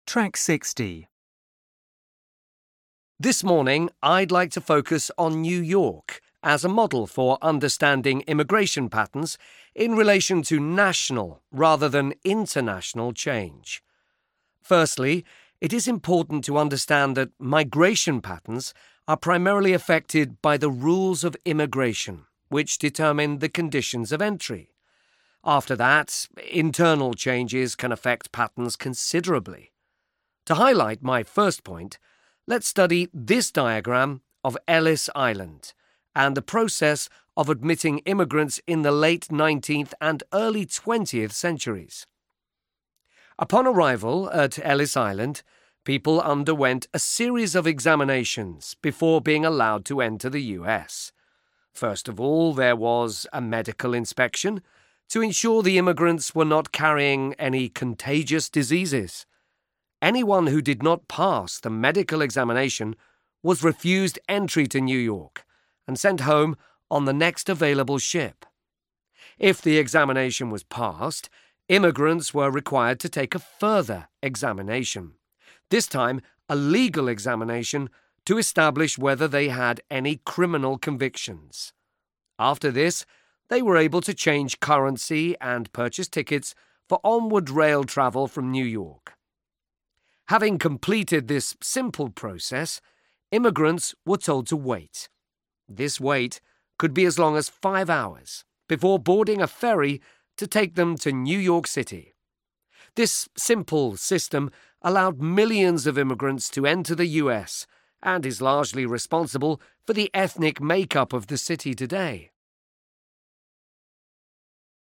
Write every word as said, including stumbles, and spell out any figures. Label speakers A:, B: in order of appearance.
A: Track sixty.
B: This morning, I'd like to focus on New York as a model for understanding immigration patterns in relation to national rather than international change. Firstly, it is important to understand that migration patterns are primarily affected by the rules of immigration, which determine the conditions of entry. After that, internal changes can affect patterns considerably. To highlight my first point, let's study this diagram of Ellis Island and the process of admitting immigrants in the late nineteenth and early twentieth centuries. Upon arrival at Ellis Island, people underwent a series of examinations before being allowed to enter the U S. First of all, there was a medical inspection to ensure the immigrants were not carrying any contagious diseases. Anyone who did not pass the medical examination was refused entry to New York and sent home on the next available ship. If the examination was passed, immigrants were required to take a further examination, this time a legal examination to establish whether they had any criminal convictions. After this, they were able to change currency and purchase tickets for onward rail travel from New York. Having completed this simple process, immigrants were told to wait. This wait could be as long as five hours before boarding a ferry to take them to New York City. This simple system allowed millions of immigrants to enter the U S and is largely responsible for the ethnic makeup of the city today.